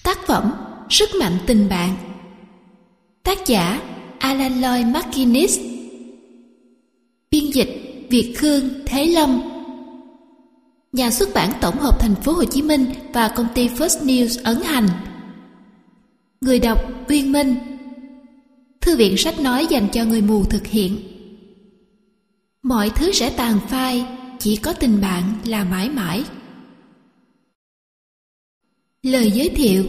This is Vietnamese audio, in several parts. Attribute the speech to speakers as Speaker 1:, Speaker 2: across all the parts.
Speaker 1: Tác phẩm Sức mạnh tình bạn. Tác giả Alan Lloyd McGuinness. Biên dịch Việt Khương Thế Lâm. Nhà xuất bản tổng hợp Thành phố Hồ Chí Minh và công ty First News ấn hành. Người đọc Uyên Minh. Thư viện sách nói dành cho người mù thực hiện. Mọi thứ sẽ tàn phai, chỉ có tình bạn là mãi mãi. Lời giới thiệu.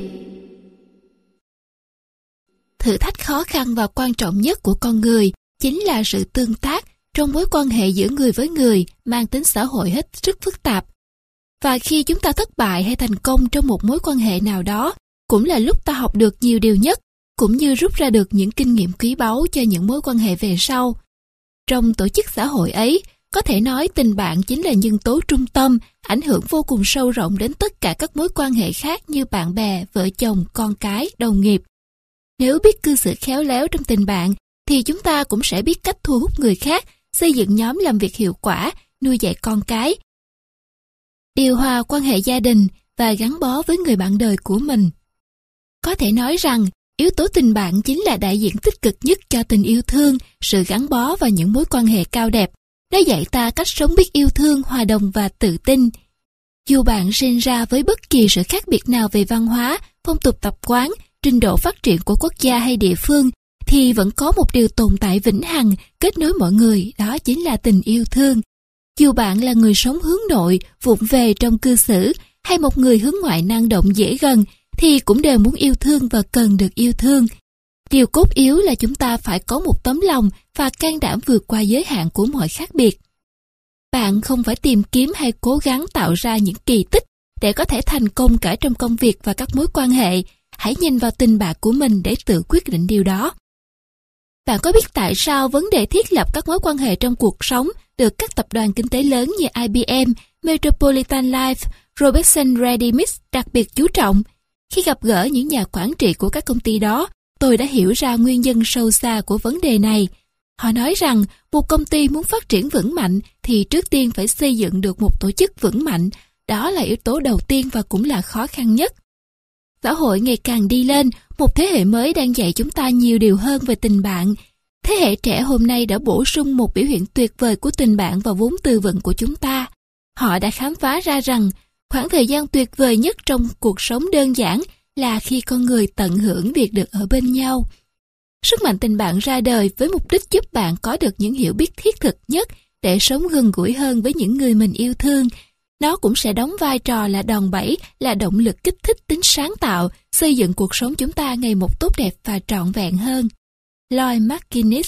Speaker 1: Thử thách khó khăn và quan trọng nhất của con người chính là sự tương tác trong mối quan hệ giữa người với người mang tính xã hội hết sức phức tạp. Và khi chúng ta thất bại hay thành công trong một mối quan hệ nào đó, cũng là lúc ta học được nhiều điều nhất, cũng như rút ra được những kinh nghiệm quý báu cho những mối quan hệ về sau. Trong tổ chức xã hội ấy, có thể nói tình bạn chính là nhân tố trung tâm, ảnh hưởng vô cùng sâu rộng đến tất cả các mối quan hệ khác như bạn bè, vợ chồng, con cái, đồng nghiệp. Nếu biết cư xử khéo léo trong tình bạn, thì chúng ta cũng sẽ biết cách thu hút người khác, xây dựng nhóm làm việc hiệu quả, nuôi dạy con cái, điều hòa quan hệ gia đình và gắn bó với người bạn đời của mình. Có thể nói rằng, yếu tố tình bạn chính là đại diện tích cực nhất cho tình yêu thương, sự gắn bó và những mối quan hệ cao đẹp. Nó dạy ta cách sống biết yêu thương, hòa đồng và tự tin. Dù bạn sinh ra với bất kỳ sự khác biệt nào về văn hóa, phong tục tập quán, trình độ phát triển của quốc gia hay địa phương, thì vẫn có một điều tồn tại vĩnh hằng kết nối mọi người, đó chính là tình yêu thương. Dù bạn là người sống hướng nội, vụng về trong cư xử, hay một người hướng ngoại năng động dễ gần, thì cũng đều muốn yêu thương và cần được yêu thương. Điều cốt yếu là chúng ta phải có một tấm lòng và can đảm vượt qua giới hạn của mọi khác biệt. Bạn không phải tìm kiếm hay cố gắng tạo ra những kỳ tích để có thể thành công cả trong công việc và các mối quan hệ. Hãy nhìn vào tình bạn của mình để tự quyết định điều đó. Bạn có biết tại sao vấn đề thiết lập các mối quan hệ trong cuộc sống được các tập đoàn kinh tế lớn như IBM, Metropolitan Life, Robertson Ready Mix đặc biệt chú trọng? Khi gặp gỡ những nhà quản trị của các công ty đó, tôi đã hiểu ra nguyên nhân sâu xa của vấn đề này. Họ nói rằng một công ty muốn phát triển vững mạnh thì trước tiên phải xây dựng được một tổ chức vững mạnh. Đó là yếu tố đầu tiên và cũng là khó khăn nhất. Xã hội ngày càng đi lên, một thế hệ mới đang dạy chúng ta nhiều điều hơn về tình bạn. Thế hệ trẻ hôm nay đã bổ sung một biểu hiện tuyệt vời của tình bạn vào vốn từ vựng của chúng ta. Họ đã khám phá ra rằng khoảng thời gian tuyệt vời nhất trong cuộc sống đơn giản là khi con người tận hưởng việc được ở bên nhau. Sức mạnh tình bạn ra đời với mục đích giúp bạn có được những hiểu biết thiết thực nhất để sống gần gũi hơn với những người mình yêu thương. Nó cũng sẽ đóng vai trò là đòn bẩy, là động lực kích thích tính sáng tạo, xây dựng cuộc sống chúng ta ngày một tốt đẹp và trọn vẹn hơn. Lloyd McGuinness.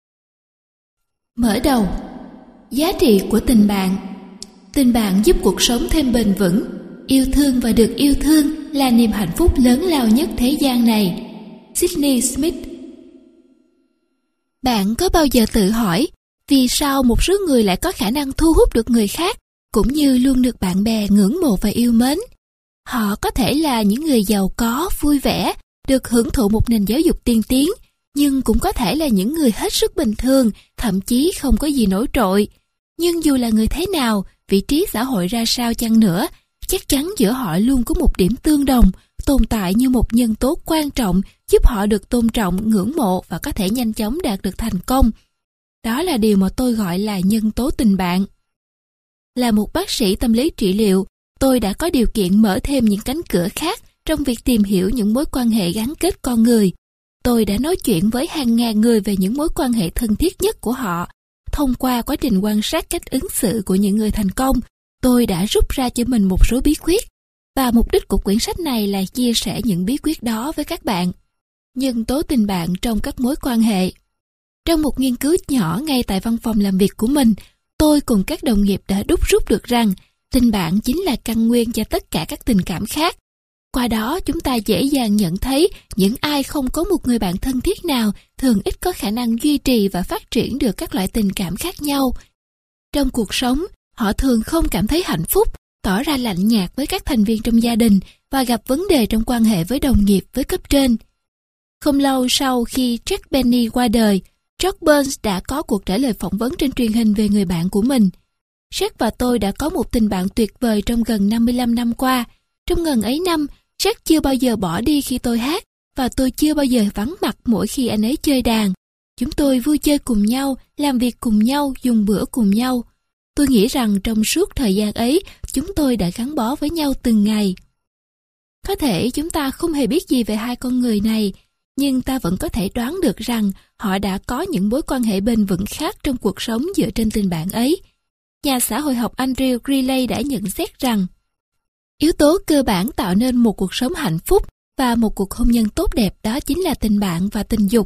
Speaker 1: Mở đầu. Giá trị của tình bạn. Tình bạn giúp cuộc sống thêm bền vững. Yêu thương và được yêu thương là niềm hạnh phúc lớn lao nhất thế gian này. Sydney Smith. Bạn có bao giờ tự hỏi vì sao một số người lại có khả năng thu hút được người khác, cũng như luôn được bạn bè ngưỡng mộ và yêu mến? Họ có thể là những người giàu có, vui vẻ, được hưởng thụ một nền giáo dục tiên tiến, nhưng cũng có thể là những người hết sức bình thường, thậm chí không có gì nổi trội. Nhưng dù là người thế nào, vị trí xã hội ra sao chăng nữa, chắc chắn giữa họ luôn có một điểm tương đồng, tồn tại như một nhân tố quan trọng giúp họ được tôn trọng, ngưỡng mộ và có thể nhanh chóng đạt được thành công. Đó là điều mà tôi gọi là nhân tố tình bạn. Là một bác sĩ tâm lý trị liệu, tôi đã có điều kiện mở thêm những cánh cửa khác trong việc tìm hiểu những mối quan hệ gắn kết con người. Tôi đã nói chuyện với hàng ngàn người về những mối quan hệ thân thiết nhất của họ. Thông qua quá trình quan sát cách ứng xử của những người thành công, tôi đã rút ra cho mình một số bí quyết. Và mục đích của quyển sách này là chia sẻ những bí quyết đó với các bạn. Nhân tố tình bạn trong các mối quan hệ. Trong một nghiên cứu nhỏ ngay tại văn phòng làm việc của mình, tôi cùng các đồng nghiệp đã đúc rút được rằng tình bạn chính là căn nguyên cho tất cả các tình cảm khác. Qua đó chúng ta dễ dàng nhận thấy những ai không có một người bạn thân thiết nào thường ít có khả năng duy trì và phát triển được các loại tình cảm khác nhau. Trong cuộc sống, họ thường không cảm thấy hạnh phúc, tỏ ra lạnh nhạt với các thành viên trong gia đình và gặp vấn đề trong quan hệ với đồng nghiệp, với cấp trên. Không lâu sau khi Jack Benny qua đời, George Burns đã có cuộc trả lời phỏng vấn trên truyền hình về người bạn của mình. Jack và tôi đã có một tình bạn tuyệt vời trong gần 55 năm qua. Trong ngần ấy năm, Jack chưa bao giờ bỏ đi khi tôi hát, và tôi chưa bao giờ vắng mặt mỗi khi anh ấy chơi đàn. Chúng tôi vui chơi cùng nhau, làm việc cùng nhau, dùng bữa cùng nhau. Tôi nghĩ rằng trong suốt thời gian ấy, chúng tôi đã gắn bó với nhau từng ngày. Có thể chúng ta không hề biết gì về hai con người này, nhưng ta vẫn có thể đoán được rằng họ đã có những mối quan hệ bền vững khác trong cuộc sống dựa trên tình bạn ấy. Nhà xã hội học Andrew Greeley đã nhận xét rằng yếu tố cơ bản tạo nên một cuộc sống hạnh phúc và một cuộc hôn nhân tốt đẹp đó chính là tình bạn và tình dục.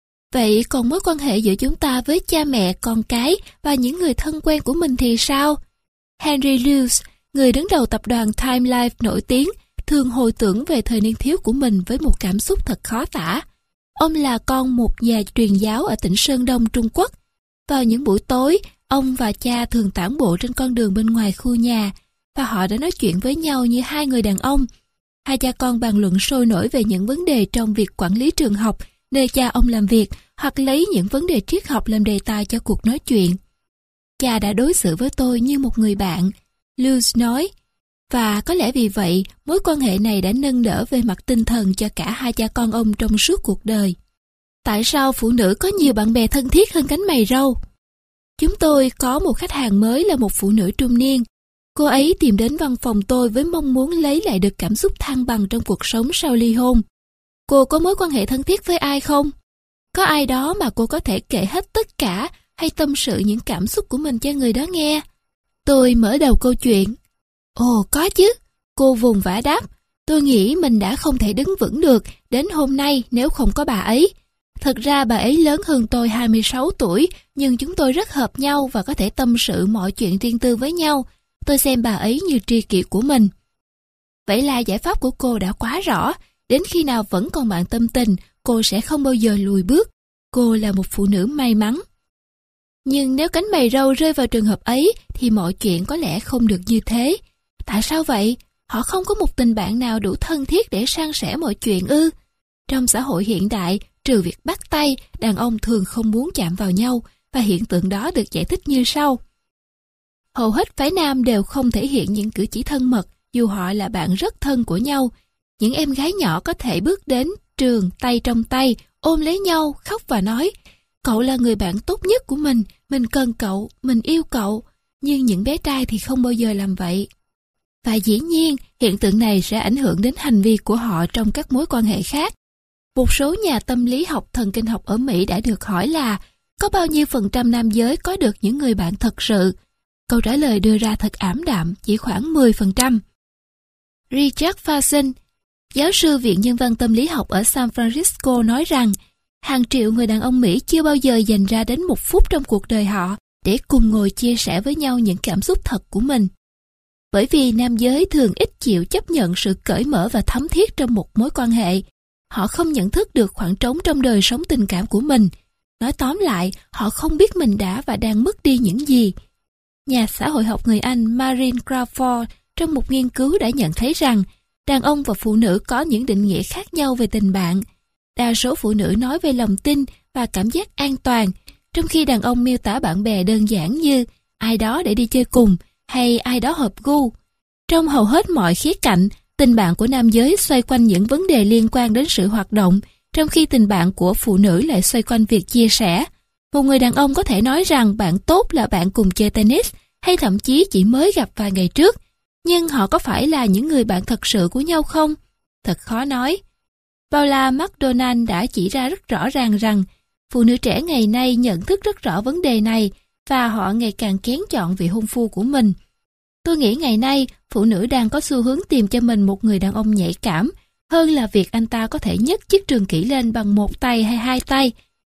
Speaker 1: Vậy còn mối quan hệ giữa chúng ta với cha mẹ, con cái và những người thân quen của mình thì sao? Henry Lewis, người đứng đầu tập đoàn Time Life nổi tiếng, thường hồi tưởng về thời niên thiếu của mình với một cảm xúc thật khó tả. Ông là con một nhà truyền giáo ở tỉnh Sơn Đông, Trung Quốc. Vào những buổi tối, ông và cha thường tản bộ trên con đường bên ngoài khu nhà, và họ đã nói chuyện với nhau như hai người đàn ông. Hai cha con bàn luận sôi nổi về những vấn đề trong việc quản lý trường học, nơi cha ông làm việc, hoặc lấy những vấn đề triết học làm đề tài cho cuộc nói chuyện. Cha đã đối xử với tôi như một người bạn, Lewis nói, và có lẽ vì vậy mối quan hệ này đã nâng đỡ về mặt tinh thần cho cả hai cha con ông trong suốt cuộc đời. Tại sao phụ nữ có nhiều bạn bè thân thiết hơn cánh mày râu? Chúng tôi có một khách hàng mới là một phụ nữ trung niên. Cô ấy tìm đến văn phòng tôi với mong muốn lấy lại được cảm xúc thăng bằng trong cuộc sống sau ly hôn. Cô có mối quan hệ thân thiết với ai không? Có ai đó mà cô có thể kể hết tất cả hay tâm sự những cảm xúc của mình cho người đó nghe? Tôi mở đầu câu chuyện. Ồ, có chứ. Cô vùng vã đáp. Tôi nghĩ mình đã không thể đứng vững được đến hôm nay nếu không có bà ấy. Thật ra bà ấy lớn hơn tôi 26 tuổi, nhưng chúng tôi rất hợp nhau và có thể tâm sự mọi chuyện riêng tư với nhau. Tôi xem bà ấy như tri kỷ của mình. Vậy là giải pháp của cô đã quá rõ. Đến khi nào vẫn còn bạn tâm tình, cô sẽ không bao giờ lùi bước. Cô là một phụ nữ may mắn. Nhưng nếu cánh mày râu rơi vào trường hợp ấy, thì mọi chuyện có lẽ không được như thế. Tại sao vậy? Họ không có một tình bạn nào đủ thân thiết để san sẻ mọi chuyện ư? Trong xã hội hiện đại, trừ việc bắt tay, đàn ông thường không muốn chạm vào nhau, và hiện tượng đó được giải thích như sau. Hầu hết phái nam đều không thể hiện những cử chỉ thân mật, dù họ là bạn rất thân của nhau. Những em gái nhỏ có thể bước đến trường tay trong tay, ôm lấy nhau, khóc và nói, cậu là người bạn tốt nhất của mình cần cậu, mình yêu cậu. Nhưng những bé trai thì không bao giờ làm vậy. Và dĩ nhiên, hiện tượng này sẽ ảnh hưởng đến hành vi của họ trong các mối quan hệ khác. Một số nhà tâm lý học thần kinh học ở Mỹ đã được hỏi là có bao nhiêu % nam giới có được những người bạn thật sự? Câu trả lời đưa ra thật ảm đạm, chỉ khoảng 10%. Richard Faison, giáo sư Viện Nhân văn Tâm lý học ở San Francisco nói rằng hàng triệu người đàn ông Mỹ chưa bao giờ dành ra đến 1 phút trong cuộc đời họ để cùng ngồi chia sẻ với nhau những cảm xúc thật của mình. Bởi vì nam giới thường ít chịu chấp nhận sự cởi mở và thấm thiết trong một mối quan hệ. Họ không nhận thức được khoảng trống trong đời sống tình cảm của mình. Nói tóm lại, họ không biết mình đã và đang mất đi những gì. Nhà xã hội học người Anh Marine Crawford trong một nghiên cứu đã nhận thấy rằng đàn ông và phụ nữ có những định nghĩa khác nhau về tình bạn. Đa số phụ nữ nói về lòng tin và cảm giác an toàn, trong khi đàn ông miêu tả bạn bè đơn giản như ai đó để đi chơi cùng hay ai đó hợp gu. Trong hầu hết mọi khía cạnh, tình bạn của nam giới xoay quanh những vấn đề liên quan đến sự hoạt động, trong khi tình bạn của phụ nữ lại xoay quanh việc chia sẻ. Một người đàn ông có thể nói rằng bạn tốt là bạn cùng chơi tennis, hay thậm chí chỉ mới gặp vài ngày trước. Nhưng họ có phải là những người bạn thật sự của nhau không? Thật khó nói. Paula McDonald đã chỉ ra rất rõ ràng rằng phụ nữ trẻ ngày nay nhận thức rất rõ vấn đề này và họ ngày càng kén chọn vị hôn phu của mình. Tôi nghĩ ngày nay phụ nữ đang có xu hướng tìm cho mình một người đàn ông nhạy cảm hơn là việc anh ta có thể nhấc chiếc trường kỷ lên bằng 1 tay hay 2 tay.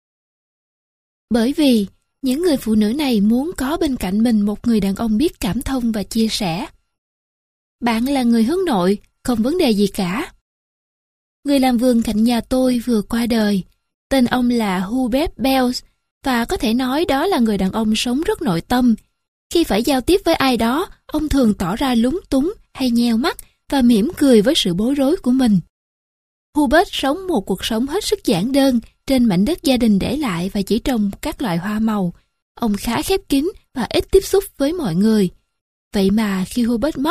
Speaker 1: Bởi vì những người phụ nữ này muốn có bên cạnh mình một người đàn ông biết cảm thông và chia sẻ. Bạn là người hướng nội, không vấn đề gì cả. Người làm vườn cạnh nhà tôi vừa qua đời. Tên ông là Hubert Bells và có thể nói đó là người đàn ông sống rất nội tâm. Khi phải giao tiếp với ai đó, ông thường tỏ ra lúng túng hay nheo mắt và mỉm cười với sự bối rối của mình. Hubert sống một cuộc sống hết sức giản đơn trên mảnh đất gia đình để lại và chỉ trồng các loại hoa màu. Ông khá khép kín và ít tiếp xúc với mọi người. Vậy mà khi Hubert mất,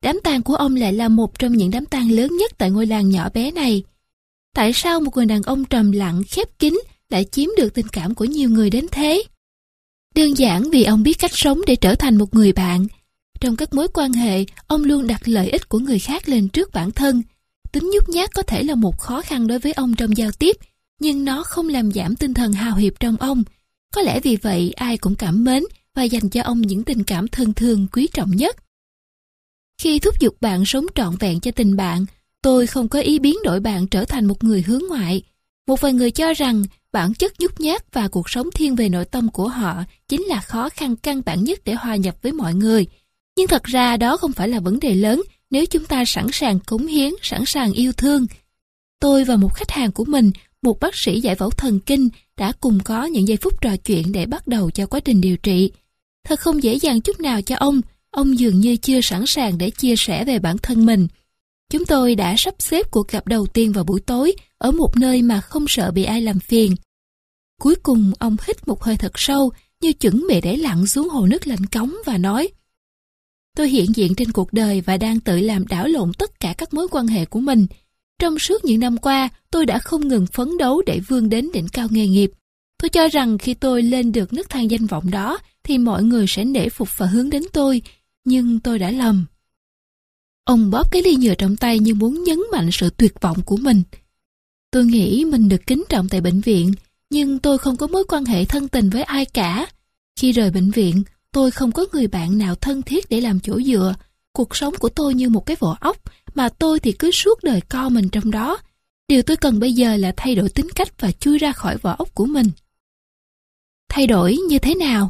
Speaker 1: đám tang của ông lại là một trong những đám tang lớn nhất tại ngôi làng nhỏ bé này. Tại sao một người đàn ông trầm lặng, khép kín lại chiếm được tình cảm của nhiều người đến thế? Đơn giản vì ông biết cách sống để trở thành một người bạn. Trong các mối quan hệ, ông luôn đặt lợi ích của người khác lên trước bản thân. Tính nhút nhát có thể là một khó khăn đối với ông trong giao tiếp, nhưng nó không làm giảm tinh thần hào hiệp trong ông. Có lẽ vì vậy ai cũng cảm mến và dành cho ông những tình cảm thân thương quý trọng nhất. Khi thúc giục bạn sống trọn vẹn cho tình bạn, tôi không có ý biến đổi bạn trở thành một người hướng ngoại. Một vài người cho rằng bản chất nhút nhát và cuộc sống thiên về nội tâm của họ chính là khó khăn căn bản nhất để hòa nhập với mọi người. Nhưng thật ra đó không phải là vấn đề lớn nếu chúng ta sẵn sàng cống hiến, sẵn sàng yêu thương. Tôi và một khách hàng của mình, một bác sĩ giải phẫu thần kinh, đã cùng có những giây phút trò chuyện để bắt đầu cho quá trình điều trị. Thật không dễ dàng chút nào cho ông dường như chưa sẵn sàng để chia sẻ về bản thân mình. Chúng tôi đã sắp xếp cuộc gặp đầu tiên vào buổi tối ở một nơi mà không sợ bị ai làm phiền. Cuối cùng ông hít một hơi thật sâu như chuẩn bị để lặn xuống hồ nước lạnh cống và nói: Tôi hiện diện trên cuộc đời và đang tự làm đảo lộn tất cả các mối quan hệ của mình. Trong suốt những năm qua, tôi đã không ngừng phấn đấu để vươn đến đỉnh cao nghề nghiệp. Tôi cho rằng khi tôi lên được nấc thang danh vọng đó, thì mọi người sẽ nể phục và hướng đến tôi. Nhưng tôi đã lầm. Ông bóp cái ly nhựa trong tay như muốn nhấn mạnh sự tuyệt vọng của mình. Tôi nghĩ mình được kính trọng tại bệnh viện, nhưng tôi không có mối quan hệ thân tình với ai cả. Khi rời bệnh viện, tôi không có người bạn nào thân thiết để làm chỗ dựa. Cuộc sống của tôi như một cái vỏ ốc, mà tôi thì cứ suốt đời co mình trong đó. Điều tôi cần bây giờ là thay đổi tính cách và chui ra khỏi vỏ ốc của mình. Thay đổi như thế nào?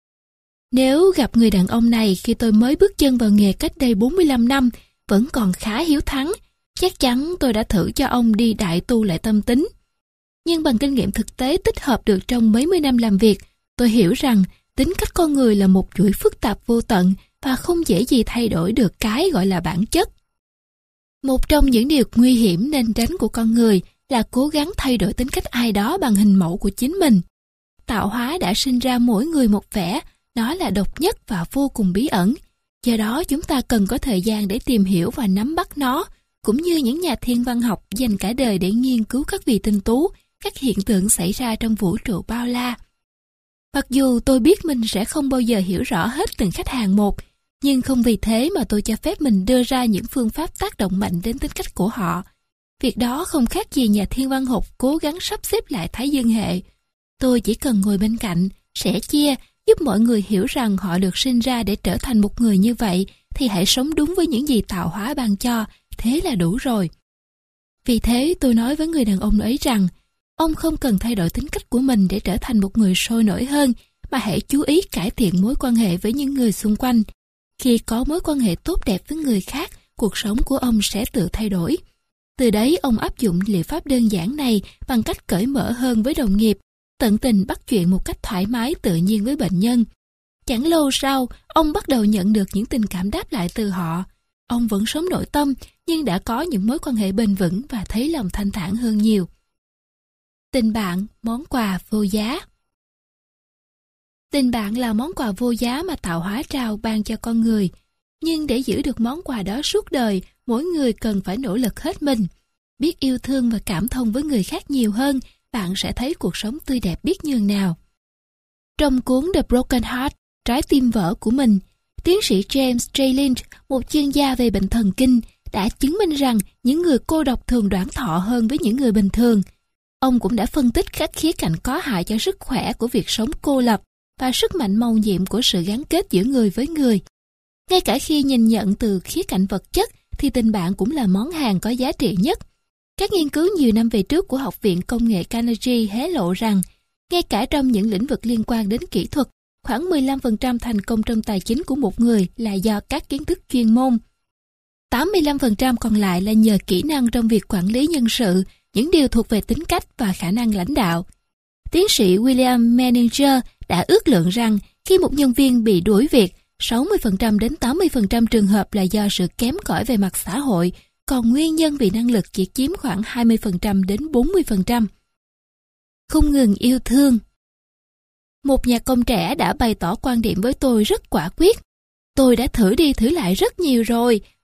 Speaker 1: Nếu gặp người đàn ông này khi tôi mới bước chân vào nghề cách đây 45 năm, vẫn còn khá hiếu thắng, chắc chắn tôi đã thử cho ông đi đại tu lại tâm tính. Nhưng bằng kinh nghiệm thực tế tích hợp được trong mấy mươi năm làm việc, tôi hiểu rằng tính cách con người là một chuỗi phức tạp vô tận và không dễ gì thay đổi được cái gọi là bản chất. Một trong những điều nguy hiểm nên tránh của con người là cố gắng thay đổi tính cách ai đó bằng hình mẫu của chính mình. Tạo hóa đã sinh ra mỗi người một vẻ, nó là độc nhất và vô cùng bí ẩn. Do đó chúng ta cần có thời gian để tìm hiểu và nắm bắt nó, cũng như những nhà thiên văn học dành cả đời để nghiên cứu các vì tinh tú, các hiện tượng xảy ra trong vũ trụ bao la. Mặc dù tôi biết mình sẽ không bao giờ hiểu rõ hết từng khách hàng một, nhưng không vì thế mà tôi cho phép mình đưa ra những phương pháp tác động mạnh đến tính cách của họ. Việc đó không khác gì nhà thiên văn học cố gắng sắp xếp lại thái dương hệ. Tôi chỉ cần ngồi bên cạnh, sẻ chia, giúp mọi người hiểu rằng họ được sinh ra để trở thành một người như vậy, thì hãy sống đúng với những gì tạo hóa ban cho, thế là đủ rồi. Vì thế tôi nói với người đàn ông ấy rằng, ông không cần thay đổi tính cách của mình để trở thành một người sôi nổi hơn, mà hãy chú ý cải thiện mối quan hệ với những người xung quanh. Khi có mối quan hệ tốt đẹp với người khác, cuộc sống của ông sẽ tự thay đổi. Từ đấy ông áp dụng liệu pháp đơn giản này bằng cách cởi mở hơn với đồng nghiệp, tận tình bắt chuyện một cách thoải mái tự nhiên với bệnh nhân. Chẳng lâu sau, ông bắt đầu nhận được những tình cảm đáp lại từ họ. Ông vẫn sống nội tâm, nhưng đã có những mối quan hệ bền vững và thấy lòng thanh thản hơn nhiều. Tình bạn, món quà vô giá. Tình bạn là món quà vô giá mà tạo hóa trao ban cho con người. Nhưng để giữ được món quà đó suốt đời, mỗi người cần phải nỗ lực hết mình. Biết yêu thương và cảm thông với người khác nhiều hơn, bạn sẽ thấy cuộc sống tươi đẹp biết nhường nào. Trong cuốn The Broken Heart, Trái tim vỡ của mình, tiến sĩ James J. Lynch, một chuyên gia về bệnh thần kinh, đã chứng minh rằng những người cô độc thường đoản thọ hơn với những người bình thường. Ông cũng đã phân tích các khía cạnh có hại cho sức khỏe của việc sống cô lập và sức mạnh mầu nhiệm của sự gắn kết giữa người với người. Ngay cả khi nhìn nhận từ khía cạnh vật chất, thì tình bạn cũng là món hàng có giá trị nhất. Các nghiên cứu nhiều năm về trước của Học viện Công nghệ Carnegie hé lộ rằng, ngay cả trong những lĩnh vực liên quan đến kỹ thuật, khoảng 15% thành công trong tài chính của một người là do các kiến thức chuyên môn. 85% còn lại là nhờ kỹ năng trong việc quản lý nhân sự, những điều thuộc về tính cách và khả năng lãnh đạo. Tiến sĩ William Menninger đã ước lượng rằng khi một nhân viên bị đuổi việc, 60% đến 80% trường hợp là do sự kém cỏi về mặt xã hội, còn nguyên nhân vì năng lực chỉ chiếm khoảng 20% đến 40%. Không ngừng yêu thương. Một nhà công trẻ đã bày tỏ quan điểm với tôi rất quả quyết. Tôi đã thử đi thử lại rất nhiều rồi,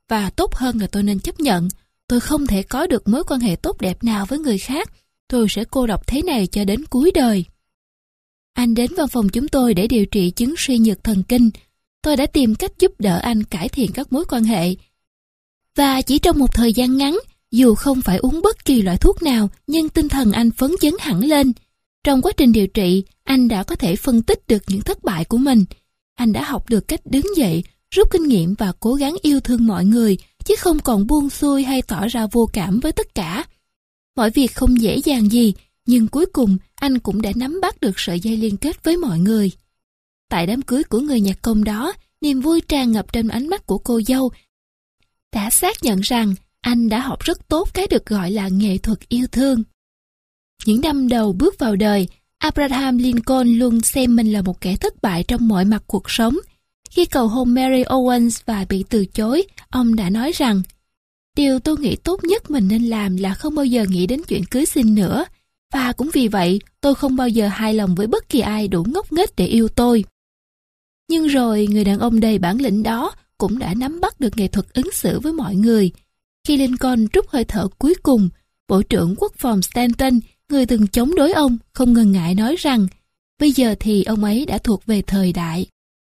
Speaker 1: và tốt hơn là tôi nên chấp nhận. Tôi không thể có được mối quan hệ tốt đẹp nào với người khác. Tôi sẽ cô độc thế này cho đến cuối đời. Anh đến văn phòng chúng tôi để điều trị chứng suy nhược thần kinh. Tôi đã tìm cách giúp đỡ anh cải thiện các mối quan hệ. Và chỉ trong một thời gian ngắn, dù không phải uống bất kỳ loại thuốc nào, nhưng tinh thần anh phấn chấn hẳn lên. Trong quá trình điều trị, anh đã có thể phân tích được những thất bại của mình. Anh đã học được cách đứng dậy, rút kinh nghiệm và cố gắng yêu thương mọi người, chứ không còn buông xuôi hay tỏ ra vô cảm với tất cả. Mọi việc không dễ dàng gì, nhưng cuối cùng anh cũng đã nắm bắt được sợi dây liên kết với mọi người. Tại đám cưới của người nhạc công đó, niềm vui tràn ngập trên ánh mắt của cô dâu đã xác nhận rằng anh đã học rất tốt cái được gọi là nghệ thuật yêu thương. Những năm đầu bước vào đời, Abraham Lincoln luôn xem mình là một kẻ thất bại trong mọi mặt cuộc sống. Khi cầu hôn Mary Owens và bị từ chối, ông đã nói rằng: "Điều tôi nghĩ tốt nhất mình nên làm là không bao giờ nghĩ đến chuyện cưới xin nữa. Và cũng vì vậy, tôi không bao giờ hài lòng với bất kỳ ai đủ ngốc nghếch để yêu tôi." Nhưng rồi, người đàn ông đầy bản lĩnh đó cũng đã nắm bắt được nghệ thuật ứng xử với mọi người. Khi Lincoln trút hơi thở cuối cùng, Bộ trưởng Quốc phòng Stanton, người từng chống đối ông, không ngần ngại nói rằng bây giờ thì ông ấy đã thuộc về thời đại.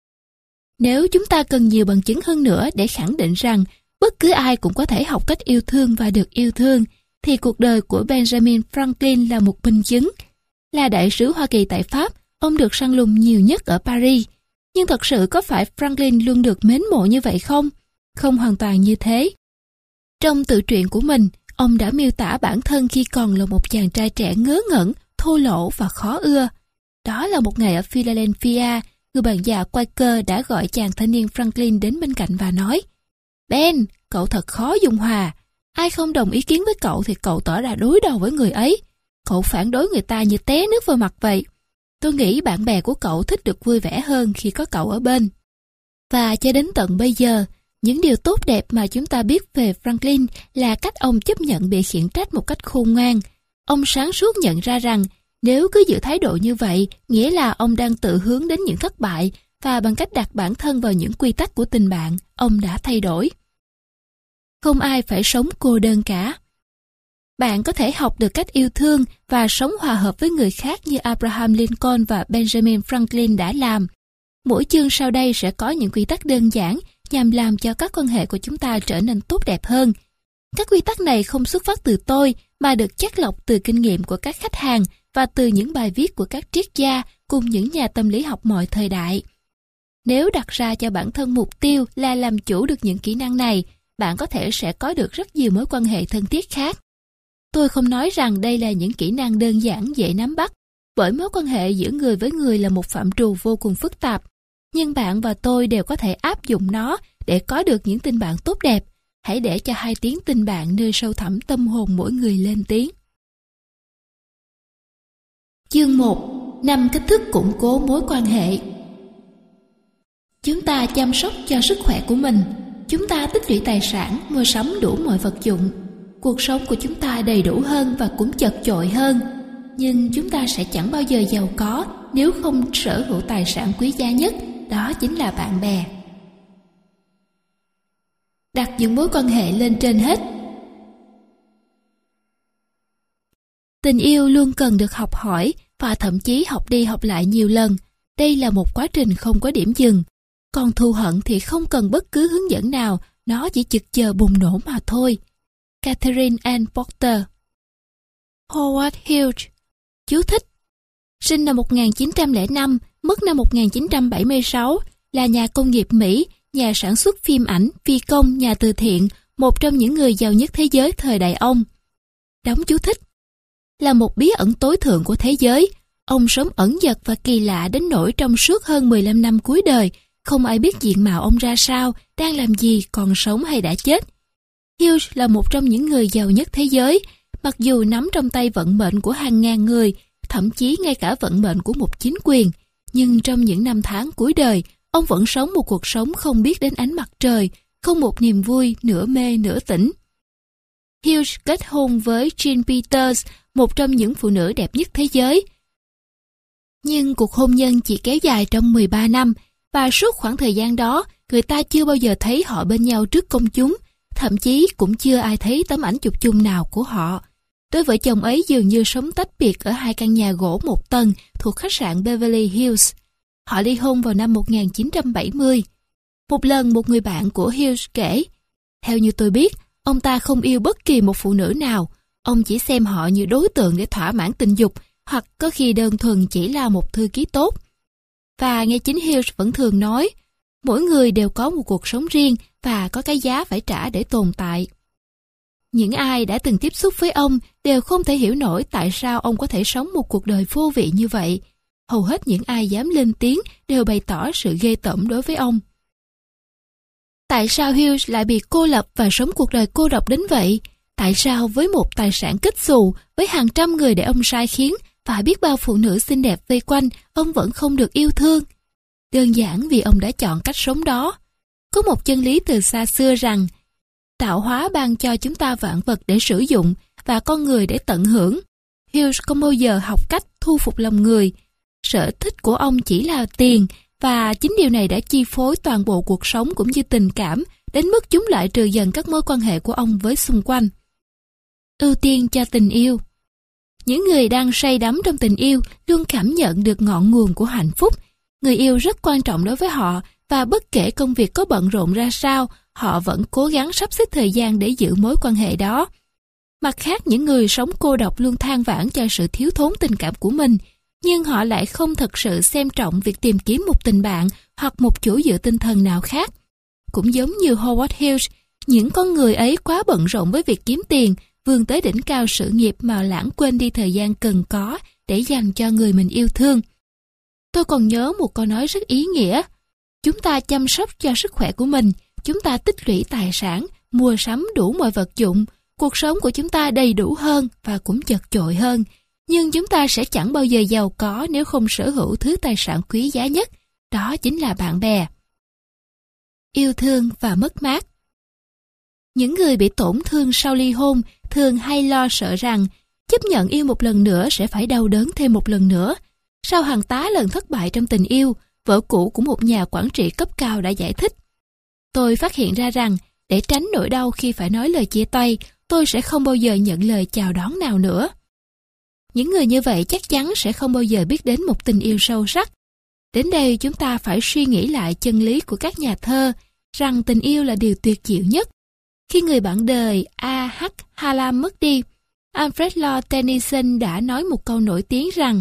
Speaker 1: Nếu chúng ta cần nhiều bằng chứng hơn nữa để khẳng định rằng bất cứ ai cũng có thể học cách yêu thương và được yêu thương, thì cuộc đời của Benjamin Franklin là một minh chứng. Là đại sứ Hoa Kỳ tại Pháp, ông được săn lùng nhiều nhất ở Paris. Nhưng thật sự có phải Franklin luôn được mến mộ như vậy không? Không hoàn toàn như thế. Trong tự truyện của mình, ông đã miêu tả bản thân khi còn là một chàng trai trẻ ngớ ngẩn, thô lỗ và khó ưa. Đó là một ngày ở Philadelphia, người bạn già Quaker đã gọi chàng thanh niên Franklin đến bên cạnh và nói: "Ben, cậu thật khó dung hòa. Ai không đồng ý kiến với cậu thì cậu tỏ ra đối đầu với người ấy. Cậu phản đối người ta như té nước vào mặt vậy. Tôi nghĩ bạn bè của cậu thích được vui vẻ hơn khi có cậu ở bên." Và cho đến tận bây giờ, những điều tốt đẹp mà chúng ta biết về Franklin là cách ông chấp nhận bị khiển trách một cách khôn ngoan. Ông sáng suốt nhận ra rằng nếu cứ giữ thái độ như vậy, nghĩa là ông đang tự hướng đến những thất bại, và bằng cách đặt bản thân vào những quy tắc của tình bạn, ông đã thay đổi. Không ai phải sống cô đơn cả. Bạn có thể học được cách yêu thương và sống hòa hợp với người khác như Abraham Lincoln và Benjamin Franklin đã làm. Mỗi chương sau đây sẽ có những quy tắc đơn giản nhằm làm cho các quan hệ của chúng ta trở nên tốt đẹp hơn. Các quy tắc này không xuất phát từ tôi mà được chắt lọc từ kinh nghiệm của các khách hàng và từ những bài viết của các triết gia cùng những nhà tâm lý học mọi thời đại. Nếu đặt ra cho bản thân mục tiêu là làm chủ được những kỹ năng này, bạn có thể sẽ có được rất nhiều mối quan hệ thân thiết khác. Tôi không nói rằng đây là những kỹ năng đơn giản dễ nắm bắt, bởi mối quan hệ giữa người với người là một phạm trù vô cùng phức tạp. Nhưng bạn và tôi đều có thể áp dụng nó để có được những tình bạn tốt đẹp. Hãy để cho hai tiếng tình bạn nơi sâu thẳm tâm hồn mỗi người lên tiếng. Chương 1. 5 cách thức củng cố mối quan hệ. Chúng ta chăm sóc cho sức khỏe của mình. Chúng ta tích lũy tài sản, mua sắm đủ mọi vật dụng. Cuộc sống của chúng ta đầy đủ hơn và cũng chật chội hơn. Nhưng chúng ta sẽ chẳng bao giờ giàu có nếu không sở hữu tài sản quý giá nhất, đó chính là bạn bè. Đặt những mối quan hệ lên trên hết. Tình yêu luôn cần được học hỏi và thậm chí học đi học lại nhiều lần. Đây là một quá trình không có điểm dừng. Còn thù hận thì không cần bất cứ hướng dẫn nào, nó chỉ chực chờ bùng nổ mà thôi. Catherine Ann Porter. Howard Hughes. Chú thích: sinh năm 1905, mất năm 1976, là nhà công nghiệp Mỹ, nhà sản xuất phim ảnh, phi công, nhà từ thiện, một trong những người giàu nhất thế giới thời đại ông. Đóng chú thích: là một bí ẩn tối thượng của thế giới. Ông sống ẩn dật và kỳ lạ đến nỗi trong suốt hơn 15 năm cuối đời, không ai biết diện mạo ông ra sao, đang làm gì, còn sống hay đã chết. Hughes là một trong những người giàu nhất thế giới, mặc dù nắm trong tay vận mệnh của hàng ngàn người, thậm chí ngay cả vận mệnh của một chính quyền. Nhưng trong những năm tháng cuối đời, ông vẫn sống một cuộc sống không biết đến ánh mặt trời, không một niềm vui, nửa mê nửa tỉnh. Hughes kết hôn với Jean Peters, một trong những phụ nữ đẹp nhất thế giới. Nhưng cuộc hôn nhân chỉ kéo dài trong 13 năm, và suốt khoảng thời gian đó, người ta chưa bao giờ thấy họ bên nhau trước công chúng, thậm chí cũng chưa ai thấy tấm ảnh chụp chung nào của họ. Đôi vợ chồng ấy dường như sống tách biệt ở 2 căn nhà gỗ 1 tầng thuộc khách sạn Beverly Hills. Họ ly hôn vào năm 1970. Một lần một người bạn của Hughes kể, theo như tôi biết, ông ta không yêu bất kỳ một phụ nữ nào. Ông chỉ xem họ như đối tượng để thỏa mãn tình dục, hoặc có khi đơn thuần chỉ là một thư ký tốt. Và nghe chính Hughes vẫn thường nói, mỗi người đều có một cuộc sống riêng và có cái giá phải trả để tồn tại. Những ai đã từng tiếp xúc với ông đều không thể hiểu nổi tại sao ông có thể sống một cuộc đời vô vị như vậy. Hầu hết những ai dám lên tiếng đều bày tỏ sự ghê tởm đối với ông. Tại sao Hughes lại bị cô lập và sống cuộc đời cô độc đến vậy? Tại sao với một tài sản kếch xù, với hàng trăm người để ông sai khiến và biết bao phụ nữ xinh đẹp vây quanh, ông vẫn không được yêu thương? Đơn giản vì ông đã chọn cách sống đó. Có một chân lý từ xa xưa rằng, tạo hóa ban cho chúng ta vạn vật để sử dụng và con người để tận hưởng. Hughes không bao giờ học cách thu phục lòng người. Sở thích của ông chỉ là tiền, và chính điều này đã chi phối toàn bộ cuộc sống cũng như tình cảm, đến mức chúng loại trừ dần các mối quan hệ của ông với xung quanh. Ưu tiên cho tình yêu. Những người đang say đắm trong tình yêu luôn cảm nhận được ngọn nguồn của hạnh phúc. Người yêu rất quan trọng đối với họ, và bất kể công việc có bận rộn ra sao, họ vẫn cố gắng sắp xếp thời gian để giữ mối quan hệ đó. Mặt khác, những người sống cô độc luôn than vãn cho sự thiếu thốn tình cảm của mình, nhưng họ lại không thật sự xem trọng việc tìm kiếm một tình bạn hoặc một chỗ dựa tinh thần nào khác. Cũng giống như Howard Hughes, những con người ấy quá bận rộn với việc kiếm tiền, vươn tới đỉnh cao sự nghiệp mà lãng quên đi thời gian cần có để dành cho người mình yêu thương. Tôi còn nhớ một câu nói rất ý nghĩa. Chúng ta chăm sóc cho sức khỏe của mình, chúng ta tích lũy tài sản, mua sắm đủ mọi vật dụng, cuộc sống của chúng ta đầy đủ hơn và cũng chật chội hơn. Nhưng chúng ta sẽ chẳng bao giờ giàu có nếu không sở hữu thứ tài sản quý giá nhất, đó chính là bạn bè. Yêu thương và mất mát. Những người bị tổn thương sau ly hôn thường hay lo sợ rằng chấp nhận yêu một lần nữa sẽ phải đau đớn thêm một lần nữa. Sau hàng tá lần thất bại trong tình yêu, vợ cũ của một nhà quản trị cấp cao đã giải thích. Tôi phát hiện ra rằng để tránh nỗi đau khi phải nói lời chia tay, tôi sẽ không bao giờ nhận lời chào đón nào nữa. Những người như vậy chắc chắn sẽ không bao giờ biết đến một tình yêu sâu sắc. Đến đây chúng ta phải suy nghĩ lại chân lý của các nhà thơ, rằng tình yêu là điều tuyệt diệu nhất. Khi người bạn đời A.H. Hallam mất đi, Alfred Lord Tennyson đã nói một câu nổi tiếng rằng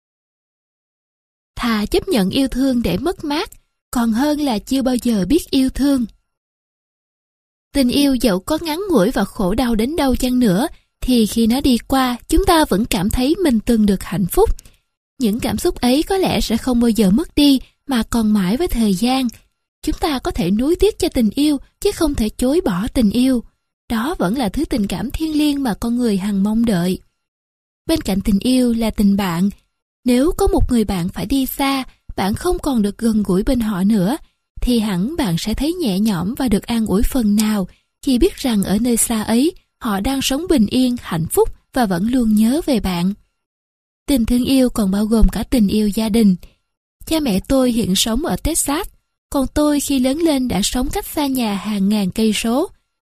Speaker 1: thà chấp nhận yêu thương để mất mát, còn hơn là chưa bao giờ biết yêu thương. Tình yêu dẫu có ngắn ngủi và khổ đau đến đâu chăng nữa, thì khi nó đi qua, chúng ta vẫn cảm thấy mình từng được hạnh phúc. Những cảm xúc ấy có lẽ sẽ không bao giờ mất đi, mà còn mãi với thời gian. Chúng ta có thể nuối tiếc cho tình yêu, chứ không thể chối bỏ tình yêu. Đó vẫn là thứ tình cảm thiêng liêng mà con người hằng mong đợi. Bên cạnh tình yêu là tình bạn. Nếu có một người bạn phải đi xa, bạn không còn được gần gũi bên họ nữa, thì hẳn bạn sẽ thấy nhẹ nhõm và được an ủi phần nào khi biết rằng ở nơi xa ấy, họ đang sống bình yên, hạnh phúc và vẫn luôn nhớ về bạn. Tình thương yêu còn bao gồm cả tình yêu gia đình. Cha mẹ tôi hiện sống ở Texas, còn tôi khi lớn lên đã sống cách xa nhà hàng ngàn cây số.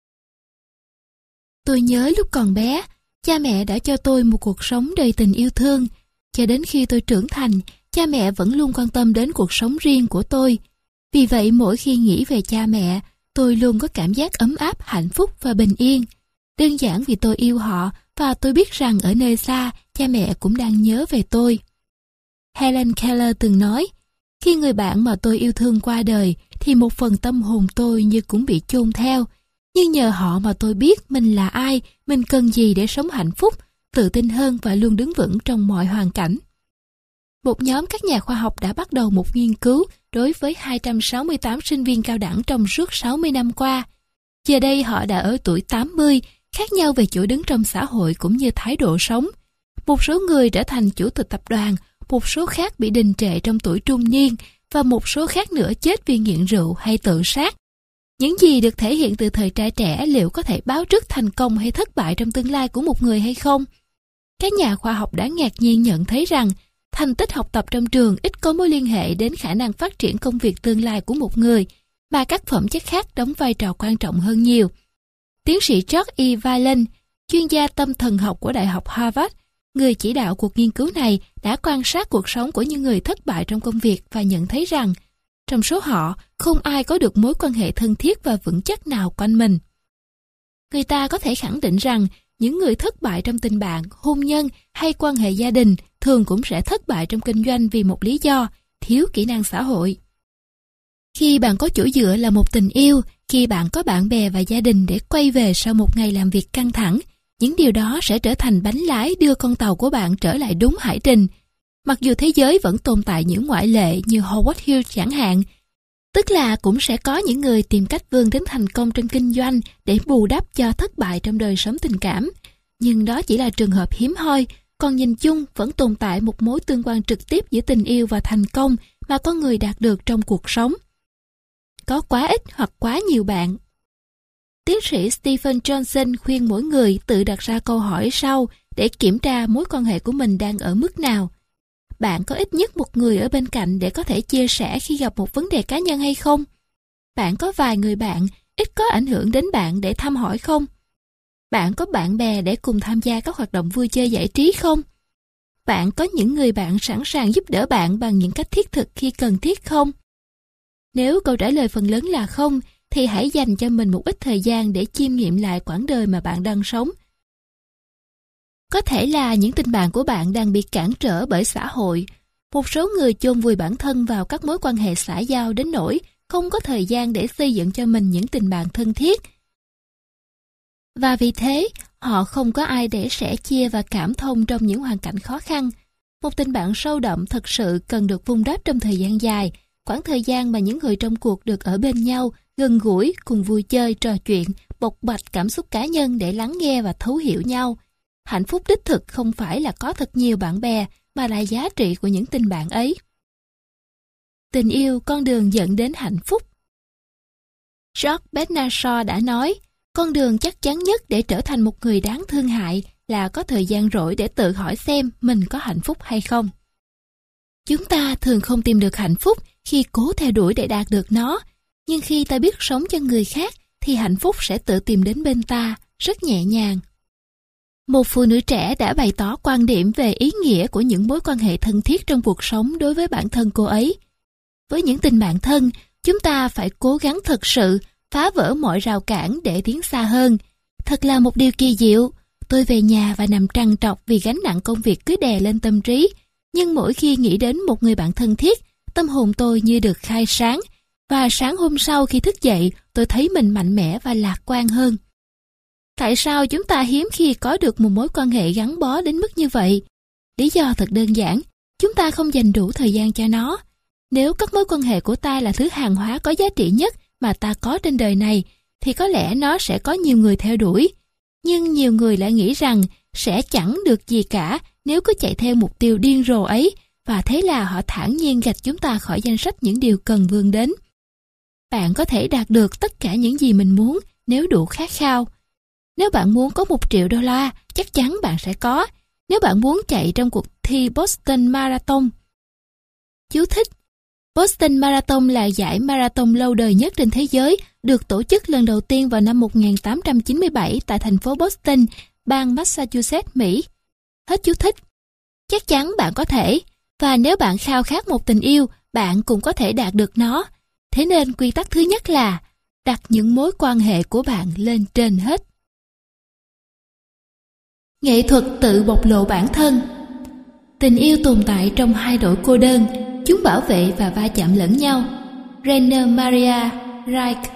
Speaker 1: Tôi nhớ lúc còn bé, cha mẹ đã cho tôi một cuộc sống đầy tình yêu thương. Cho đến khi tôi trưởng thành, cha mẹ vẫn luôn quan tâm đến cuộc sống riêng của tôi. Vì vậy mỗi khi nghĩ về cha mẹ, tôi luôn có cảm giác ấm áp, hạnh phúc và bình yên. Đơn giản vì tôi yêu họ và tôi biết rằng ở nơi xa, cha mẹ cũng đang nhớ về tôi. Helen Keller từng nói, khi người bạn mà tôi yêu thương qua đời, thì một phần tâm hồn tôi như cũng bị chôn theo. Nhưng nhờ họ mà tôi biết mình là ai, mình cần gì để sống hạnh phúc, tự tin hơn và luôn đứng vững trong mọi hoàn cảnh. Một nhóm các nhà khoa học đã bắt đầu một nghiên cứu đối với 268 sinh viên cao đẳng trong suốt 60 năm qua. Giờ đây họ đã ở tuổi 80, khác nhau về chỗ đứng trong xã hội cũng như thái độ sống. Một số người trở thành chủ tịch tập đoàn, một số khác bị đình trệ trong tuổi trung niên và một số khác nữa chết vì nghiện rượu hay tự sát. Những gì được thể hiện từ thời trai trẻ liệu có thể báo trước thành công hay thất bại trong tương lai của một người hay không? Các nhà khoa học đã ngạc nhiên nhận thấy rằng thành tích học tập trong trường ít có mối liên hệ đến khả năng phát triển công việc tương lai của một người, mà các phẩm chất khác đóng vai trò quan trọng hơn nhiều. Tiến sĩ George E. Weiland, chuyên gia tâm thần học của Đại học Harvard, người chỉ đạo cuộc nghiên cứu này, đã quan sát cuộc sống của những người thất bại trong công việc và nhận thấy rằng trong số họ không ai có được mối quan hệ thân thiết và vững chắc nào quanh mình. Người ta có thể khẳng định rằng những người thất bại trong tình bạn, hôn nhân hay quan hệ gia đình thường cũng sẽ thất bại trong kinh doanh vì một lý do: thiếu kỹ năng xã hội. Khi bạn có chỗ dựa là một tình yêu, khi bạn có bạn bè và gia đình để quay về sau một ngày làm việc căng thẳng, những điều đó sẽ trở thành bánh lái đưa con tàu của bạn trở lại đúng hải trình. Mặc dù thế giới vẫn tồn tại những ngoại lệ như Howard Hughes chẳng hạn, tức là cũng sẽ có những người tìm cách vươn đến thành công trong kinh doanh để bù đắp cho thất bại trong đời sống tình cảm. Nhưng đó chỉ là trường hợp hiếm hoi, còn nhìn chung vẫn tồn tại một mối tương quan trực tiếp giữa tình yêu và thành công mà con người đạt được trong cuộc sống. Có quá ít hoặc quá nhiều bạn. Tiến sĩ Stephen Johnson khuyên mỗi người tự đặt ra câu hỏi sau để kiểm tra mối quan hệ của mình đang ở mức nào. Bạn có ít nhất một người ở bên cạnh để có thể chia sẻ khi gặp một vấn đề cá nhân hay không? Bạn có vài người bạn ít có ảnh hưởng đến bạn để thăm hỏi không? Bạn có bạn bè để cùng tham gia các hoạt động vui chơi giải trí không? Bạn có những người bạn sẵn sàng giúp đỡ bạn bằng những cách thiết thực khi cần thiết không? Nếu câu trả lời phần lớn là không, thì hãy dành cho mình một ít thời gian để chiêm nghiệm lại quãng đời mà bạn đang sống. Có thể là những tình bạn của bạn đang bị cản trở bởi xã hội. Một số người chôn vùi bản thân vào các mối quan hệ xã giao đến nỗi không có thời gian để xây dựng cho mình những tình bạn thân thiết. Và vì thế, họ không có ai để sẻ chia và cảm thông trong những hoàn cảnh khó khăn. Một tình bạn sâu đậm thật sự cần được vun đắp trong thời gian dài, khoảng thời gian mà những người trong cuộc được ở bên nhau, gần gũi, cùng vui chơi, trò chuyện, bộc bạch cảm xúc cá nhân để lắng nghe và thấu hiểu nhau. Hạnh phúc đích thực không phải là có thật nhiều bạn bè, mà là giá trị của những tình bạn ấy. Tình yêu, con đường dẫn đến hạnh phúc. George Bernard Shaw đã nói, con đường chắc chắn nhất để trở thành một người đáng thương hại là có thời gian rỗi để tự hỏi xem mình có hạnh phúc hay không. Chúng ta thường không tìm được hạnh phúc khi cố theo đuổi để đạt được nó, nhưng khi ta biết sống cho người khác thì hạnh phúc sẽ tự tìm đến bên ta, rất nhẹ nhàng. Một phụ nữ trẻ đã bày tỏ quan điểm về ý nghĩa của những mối quan hệ thân thiết trong cuộc sống đối với bản thân cô ấy. Với những tình bạn thân, chúng ta phải cố gắng thực sự phá vỡ mọi rào cản để tiến xa hơn. Thật là một điều kỳ diệu. Tôi về nhà và nằm trằn trọc vì gánh nặng công việc cứ đè lên tâm trí. Nhưng mỗi khi nghĩ đến một người bạn thân thiết, tâm hồn tôi như được khai sáng. Và sáng hôm sau khi thức dậy, tôi thấy mình mạnh mẽ và lạc quan hơn. Tại sao chúng ta hiếm khi có được một mối quan hệ gắn bó đến mức như vậy? Lý do thật đơn giản, chúng ta không dành đủ thời gian cho nó. Nếu các mối quan hệ của ta là thứ hàng hóa có giá trị nhất mà ta có trên đời này, thì có lẽ nó sẽ có nhiều người theo đuổi. Nhưng nhiều người lại nghĩ rằng sẽ chẳng được gì cả nếu cứ chạy theo mục tiêu điên rồ ấy, và thế là họ thản nhiên gạch chúng ta khỏi danh sách những điều cần vươn đến. Bạn có thể đạt được tất cả những gì mình muốn nếu đủ khát khao. Nếu bạn muốn có $1 triệu, chắc chắn bạn sẽ có. Nếu bạn muốn chạy trong cuộc thi Boston Marathon. Chú thích: Boston Marathon là giải marathon lâu đời nhất trên thế giới, được tổ chức lần đầu tiên vào năm 1897 tại thành phố Boston, bang Massachusetts, Mỹ. Hết chú thích. Chắc chắn bạn có thể, và nếu bạn khao khát một tình yêu, bạn cũng có thể đạt được nó. Thế nên quy tắc thứ nhất là đặt những mối quan hệ của bạn lên trên hết. Nghệ thuật tự bộc lộ bản thân. Tình yêu tồn tại trong hai nỗi cô đơn, chúng bảo vệ và va chạm lẫn nhau. Rainer Maria Rilke.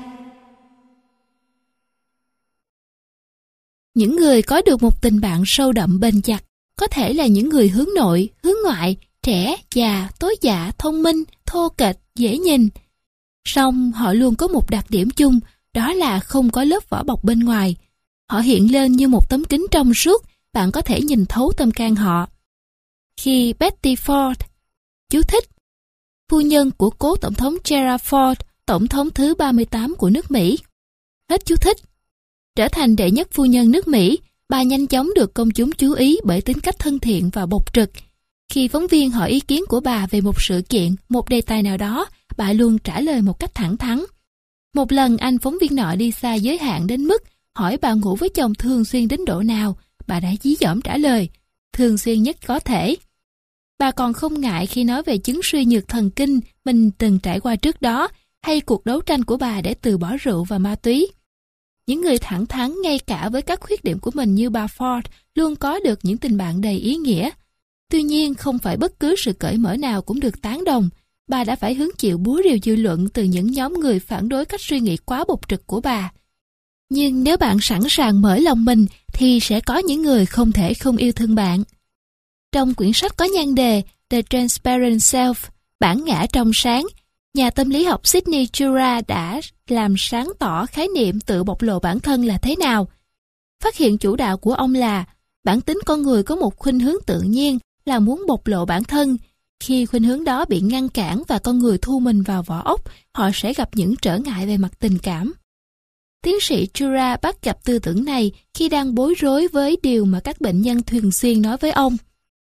Speaker 1: Những người có được một tình bạn sâu đậm bền chặt có thể là những người hướng nội, hướng ngoại, trẻ, già, tối dạ, thông minh, thô kệch, dễ nhìn. Song họ luôn có một đặc điểm chung, đó là không có lớp vỏ bọc bên ngoài. Họ hiện lên như một tấm kính trong suốt, bạn có thể nhìn thấu tâm can họ. Khi Betty Ford, chú thích, phu nhân của cố tổng thống Gerald Ford, tổng thống thứ 38 của nước Mỹ. Hết chú thích. Trở thành đệ nhất phu nhân nước Mỹ, bà nhanh chóng được công chúng chú ý bởi tính cách thân thiện và bộc trực. Khi phóng viên hỏi ý kiến của bà về một sự kiện, một đề tài nào đó, bà luôn trả lời một cách thẳng thắn. Một lần anh phóng viên nọ đi xa giới hạn đến mức hỏi bà ngủ với chồng thường xuyên đến độ nào, bà đã dí dỏm trả lời, thường xuyên nhất có thể. Bà còn không ngại khi nói về chứng suy nhược thần kinh mình từng trải qua trước đó, hay cuộc đấu tranh của bà để từ bỏ rượu và ma túy. Những người thẳng thắn ngay cả với các khuyết điểm của mình như bà Ford luôn có được những tình bạn đầy ý nghĩa. Tuy nhiên, không phải bất cứ sự cởi mở nào cũng được tán đồng. Bà đã phải hứng chịu búa rìu dư luận từ những nhóm người phản đối cách suy nghĩ quá bộc trực của bà. Nhưng nếu bạn sẵn sàng mở lòng mình thì sẽ có những người không thể không yêu thương bạn. Trong quyển sách có nhan đề The Transparent Self, bản ngã trong sáng, nhà tâm lý học Sidney Chura đã làm sáng tỏ khái niệm tự bộc lộ bản thân là thế nào. Phát hiện chủ đạo của ông là bản tính con người có một khuynh hướng tự nhiên là muốn bộc lộ bản thân. Khi khuynh hướng đó bị ngăn cản và con người thu mình vào vỏ ốc, họ sẽ gặp những trở ngại về mặt tình cảm. Tiến sĩ Chura bắt gặp tư tưởng này khi đang bối rối với điều mà các bệnh nhân thường xuyên nói với ông.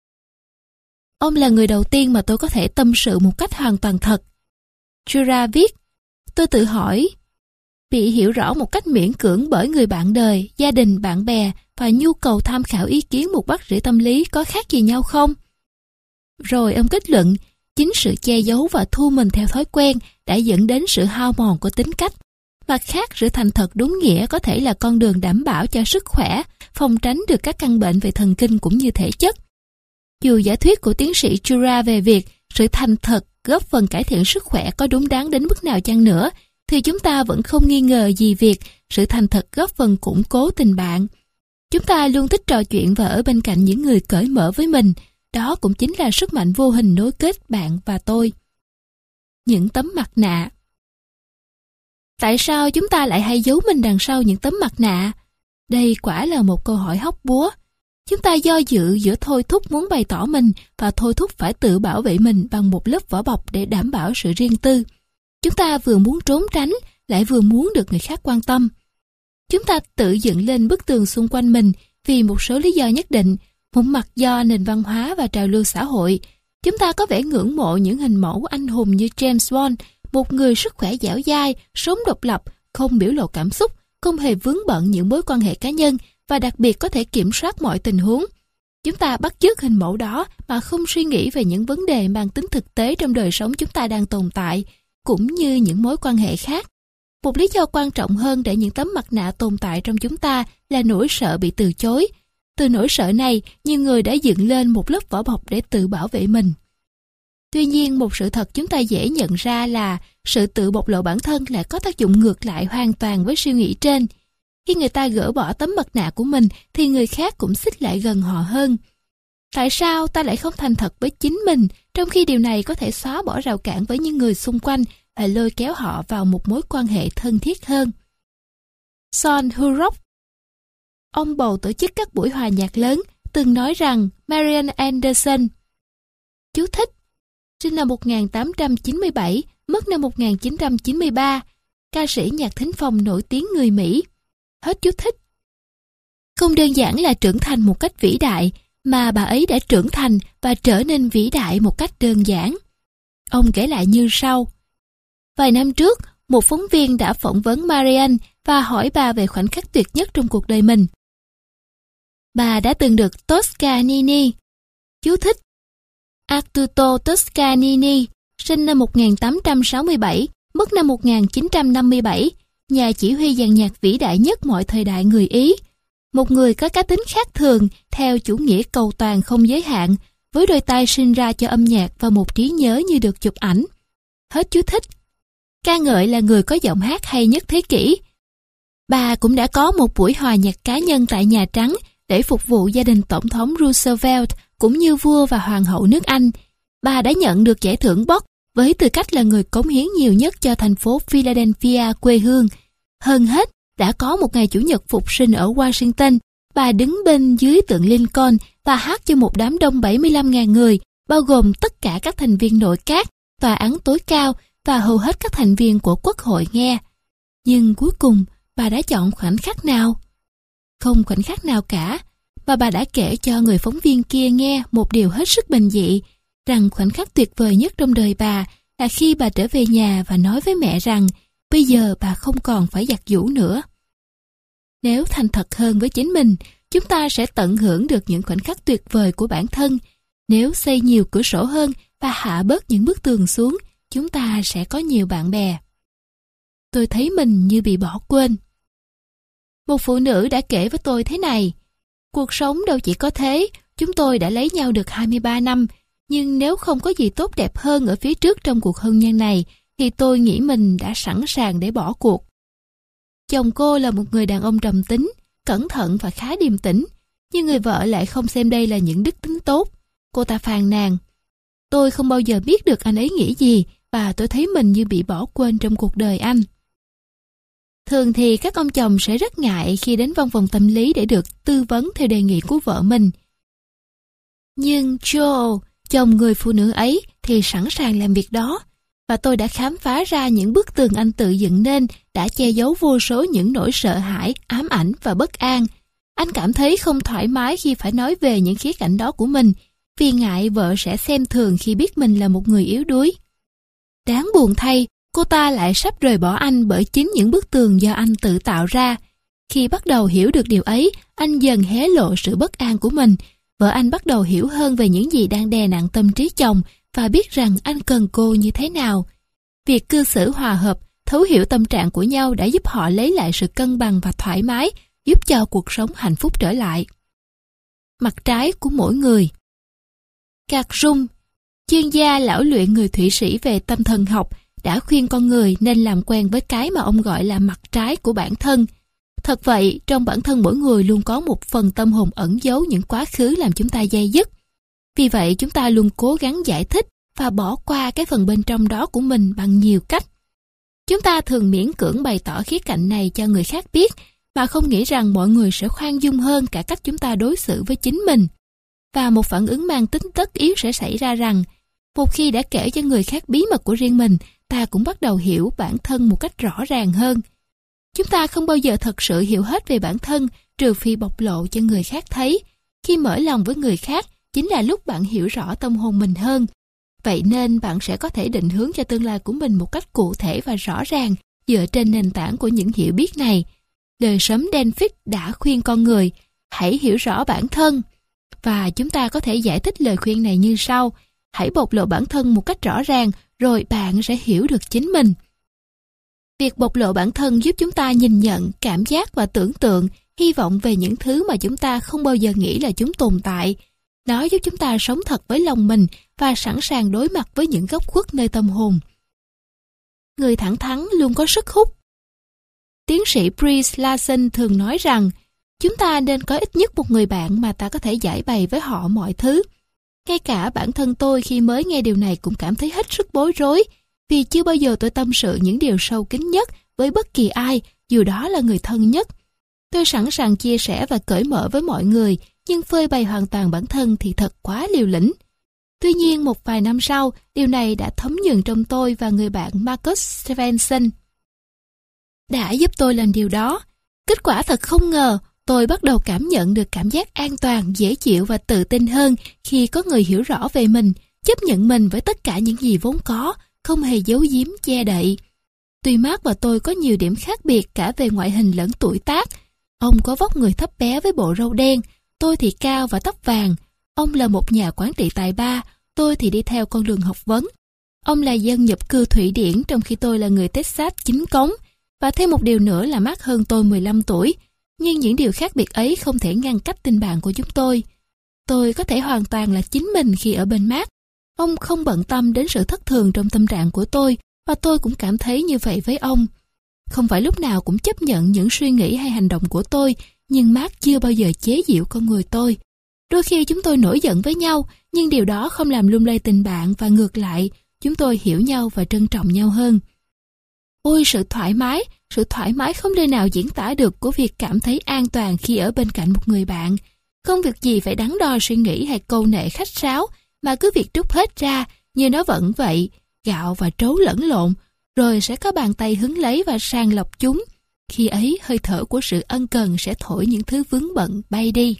Speaker 1: Ông là người đầu tiên mà tôi có thể tâm sự một cách hoàn toàn thật. Chura viết, tôi tự hỏi, bị hiểu rõ một cách miễn cưỡng bởi người bạn đời, gia đình, bạn bè và nhu cầu tham khảo ý kiến một bác sĩ tâm lý có khác gì nhau không? Rồi ông kết luận, chính sự che giấu và thu mình theo thói quen đã dẫn đến sự hao mòn của tính cách. Mặt khác, sự thành thật đúng nghĩa có thể là con đường đảm bảo cho sức khỏe, phòng tránh được các căn bệnh về thần kinh cũng như thể chất. Dù giả thuyết của tiến sĩ Chura về việc sự thành thật góp phần cải thiện sức khỏe có đúng đắn đến mức nào chăng nữa, thì chúng ta vẫn không nghi ngờ gì việc sự thành thật góp phần củng cố tình bạn. Chúng ta luôn thích trò chuyện và ở bên cạnh những người cởi mở với mình. Đó cũng chính là sức mạnh vô hình nối kết bạn và tôi. Những tấm mặt nạ. Tại sao chúng ta lại hay giấu mình đằng sau những tấm mặt nạ? Đây quả là một câu hỏi hóc búa. Chúng ta do dự giữa thôi thúc muốn bày tỏ mình và thôi thúc phải tự bảo vệ mình bằng một lớp vỏ bọc để đảm bảo sự riêng tư. Chúng ta vừa muốn trốn tránh, lại vừa muốn được người khác quan tâm. Chúng ta tự dựng lên bức tường xung quanh mình vì một số lý do nhất định, một mặt do nền văn hóa và trào lưu xã hội. Chúng ta có vẻ ngưỡng mộ những hình mẫu anh hùng như James Bond, một người sức khỏe dẻo dai, sống độc lập, không biểu lộ cảm xúc, không hề vướng bận những mối quan hệ cá nhân và đặc biệt có thể kiểm soát mọi tình huống. Chúng ta bắt chước hình mẫu đó mà không suy nghĩ về những vấn đề mang tính thực tế trong đời sống chúng ta đang tồn tại, cũng như những mối quan hệ khác. Một lý do quan trọng hơn để những tấm mặt nạ tồn tại trong chúng ta là nỗi sợ bị từ chối. Từ nỗi sợ này, nhiều người đã dựng lên một lớp vỏ bọc để tự bảo vệ mình. Tuy nhiên, một sự thật chúng ta dễ nhận ra là sự tự bộc lộ bản thân lại có tác dụng ngược lại hoàn toàn với suy nghĩ trên. Khi người ta gỡ bỏ tấm mặt nạ của mình, thì người khác cũng xích lại gần họ hơn. Tại sao ta lại không thành thật với chính mình, trong khi điều này có thể xóa bỏ rào cản với những người xung quanh và lôi kéo họ vào một mối quan hệ thân thiết hơn? Son Hurok, ông bầu tổ chức các buổi hòa nhạc lớn, từng nói rằng Marian Anderson, chú thích, sinh năm 1897, mất năm 1993, ca sĩ nhạc thính phòng nổi tiếng người Mỹ. Hết chú thích. Không đơn giản là trưởng thành một cách vĩ đại, mà bà ấy đã trưởng thành và trở nên vĩ đại một cách đơn giản. Ông kể lại như sau. Vài năm trước, một phóng viên đã phỏng vấn Marian và hỏi bà về khoảnh khắc tuyệt nhất trong cuộc đời mình. Bà đã từng được Toscanini, chú thích, Arturo Toscanini, sinh năm 1867, mất năm 1957, nhà chỉ huy dàn nhạc vĩ đại nhất mọi thời đại người Ý. Một người có cá tính khác thường, theo chủ nghĩa cầu toàn không giới hạn, với đôi tay sinh ra cho âm nhạc và một trí nhớ như được chụp ảnh. Hết chú thích. Ca ngợi là người có giọng hát hay nhất thế kỷ. Bà cũng đã có một buổi hòa nhạc cá nhân tại Nhà Trắng để phục vụ gia đình Tổng thống Roosevelt cũng như vua và hoàng hậu nước Anh. Bà đã nhận được giải thưởng Bok với tư cách là người cống hiến nhiều nhất cho thành phố Philadelphia quê hương. Hơn hết, đã có một ngày Chủ nhật phục sinh ở Washington, bà đứng bên dưới tượng Lincoln và hát cho một đám đông 75.000 người, bao gồm tất cả các thành viên nội các, tòa án tối cao và hầu hết các thành viên của Quốc hội nghe. Nhưng cuối cùng, bà đã chọn khoảnh khắc nào? Không khoảnh khắc nào cả, mà bà đã kể cho người phóng viên kia nghe một điều hết sức bình dị, rằng khoảnh khắc tuyệt vời nhất trong đời bà là khi bà trở về nhà và nói với mẹ rằng bây giờ bà không còn phải giặt giũ nữa. Nếu thành thật hơn với chính mình, chúng ta sẽ tận hưởng được những khoảnh khắc tuyệt vời của bản thân. Nếu xây nhiều cửa sổ hơn và hạ bớt những bức tường xuống, chúng ta sẽ có nhiều bạn bè. Tôi thấy mình như bị bỏ quên. Một phụ nữ đã kể với tôi thế này: cuộc sống đâu chỉ có thế, chúng tôi đã lấy nhau được 23 năm, nhưng nếu không có gì tốt đẹp hơn ở phía trước trong cuộc hôn nhân này, thì tôi nghĩ mình đã sẵn sàng để bỏ cuộc. Chồng cô là một người đàn ông trầm tính, cẩn thận và khá điềm tĩnh, nhưng người vợ lại không xem đây là những đức tính tốt. Cô ta phàn nàn: tôi không bao giờ biết được anh ấy nghĩ gì, và tôi thấy mình như bị bỏ quên trong cuộc đời anh. Thường thì các ông chồng sẽ rất ngại khi đến văn phòng tâm lý để được tư vấn theo đề nghị của vợ mình. Nhưng Joe, chồng người phụ nữ ấy, thì sẵn sàng làm việc đó. Và tôi đã khám phá ra những bức tường anh tự dựng nên đã che giấu vô số những nỗi sợ hãi, ám ảnh và bất an. Anh cảm thấy không thoải mái khi phải nói về những khía cạnh đó của mình, vì ngại vợ sẽ xem thường khi biết mình là một người yếu đuối. Đáng buồn thay, cô ta lại sắp rời bỏ anh bởi chính những bức tường do anh tự tạo ra. Khi bắt đầu hiểu được điều ấy, anh dần hé lộ sự bất an của mình. Vợ anh bắt đầu hiểu hơn về những gì đang đè nặng tâm trí chồng và biết rằng anh cần cô như thế nào. Việc cư xử hòa hợp, thấu hiểu tâm trạng của nhau đã giúp họ lấy lại sự cân bằng và thoải mái, giúp cho cuộc sống hạnh phúc trở lại. Mặt trái của mỗi người. Carl Jung, chuyên gia lão luyện người Thụy Sĩ về tâm thần học, đã khuyên con người nên làm quen với cái mà ông gọi là mặt trái của bản thân. Thật vậy, trong bản thân mỗi người luôn có một phần tâm hồn ẩn giấu những quá khứ làm chúng ta day dứt. Vì vậy, chúng ta luôn cố gắng giải thích và bỏ qua cái phần bên trong đó của mình bằng nhiều cách. Chúng ta thường miễn cưỡng bày tỏ khía cạnh này cho người khác biết, mà không nghĩ rằng mọi người sẽ khoan dung hơn cả cách chúng ta đối xử với chính mình. Và một phản ứng mang tính tất yếu sẽ xảy ra rằng, một khi đã kể cho người khác bí mật của riêng mình, ta cũng bắt đầu hiểu bản thân một cách rõ ràng hơn. Chúng ta không bao giờ thật sự hiểu hết về bản thân, trừ phi bộc lộ cho người khác thấy. Khi mở lòng với người khác, chính là lúc bạn hiểu rõ tâm hồn mình hơn. Vậy nên bạn sẽ có thể định hướng cho tương lai của mình một cách cụ thể và rõ ràng dựa trên nền tảng của những hiểu biết này. Đời sớm Denford đã khuyên con người, hãy hiểu rõ bản thân. Và chúng ta có thể giải thích lời khuyên này như sau: hãy bộc lộ bản thân một cách rõ ràng, rồi bạn sẽ hiểu được chính mình. Việc bộc lộ bản thân giúp chúng ta nhìn nhận, cảm giác và tưởng tượng, hy vọng về những thứ mà chúng ta không bao giờ nghĩ là chúng tồn tại. Nó giúp chúng ta sống thật với lòng mình và sẵn sàng đối mặt với những góc khuất nơi tâm hồn. Người thẳng thắn luôn có sức hút. Tiến sĩ Brie Larson thường nói rằng, chúng ta nên có ít nhất một người bạn mà ta có thể giải bày với họ mọi thứ. Ngay cả bản thân tôi khi mới nghe điều này cũng cảm thấy hết sức bối rối, vì chưa bao giờ tôi tâm sự những điều sâu kín nhất với bất kỳ ai, dù đó là người thân nhất. Tôi sẵn sàng chia sẻ và cởi mở với mọi người, nhưng phơi bày hoàn toàn bản thân thì thật quá liều lĩnh. Tuy nhiên, một vài năm sau, điều này đã thấm nhuần trong tôi và người bạn Marcus Stevenson đã giúp tôi làm điều đó. Kết quả thật không ngờ, tôi bắt đầu cảm nhận được cảm giác an toàn, dễ chịu và tự tin hơn khi có người hiểu rõ về mình, chấp nhận mình với tất cả những gì vốn có, không hề giấu giếm che đậy. Tuy Mark và tôi có nhiều điểm khác biệt cả về ngoại hình lẫn tuổi tác. Ông có vóc người thấp bé với bộ râu đen, tôi thì cao và tóc vàng. Ông là một nhà quản trị tài ba, tôi thì đi theo con đường học vấn. Ông là dân nhập cư Thụy Điển trong khi tôi là người Texas chính cống. Và thêm một điều nữa là Mark hơn tôi 15 tuổi. Nhưng những điều khác biệt ấy không thể ngăn cách tình bạn của chúng tôi. Tôi có thể hoàn toàn là chính mình khi ở bên Mark. Ông không bận tâm đến sự thất thường trong tâm trạng của tôi, và tôi cũng cảm thấy như vậy với ông. Không phải lúc nào cũng chấp nhận những suy nghĩ hay hành động của tôi, nhưng Mark chưa bao giờ chế giễu con người tôi. Đôi khi chúng tôi nổi giận với nhau, nhưng điều đó không làm lung lay tình bạn, và ngược lại, chúng tôi hiểu nhau và trân trọng nhau hơn. Ôi, sự thoải mái không nơi nào diễn tả được của việc cảm thấy an toàn khi ở bên cạnh một người bạn. Không việc gì phải đắn đo suy nghĩ hay câu nệ khách sáo, mà cứ việc trút hết ra như nó vẫn vậy, gạo và trấu lẫn lộn, rồi sẽ có bàn tay hứng lấy và sàng lọc chúng. Khi ấy, hơi thở của sự ân cần sẽ thổi những thứ vướng bận bay đi.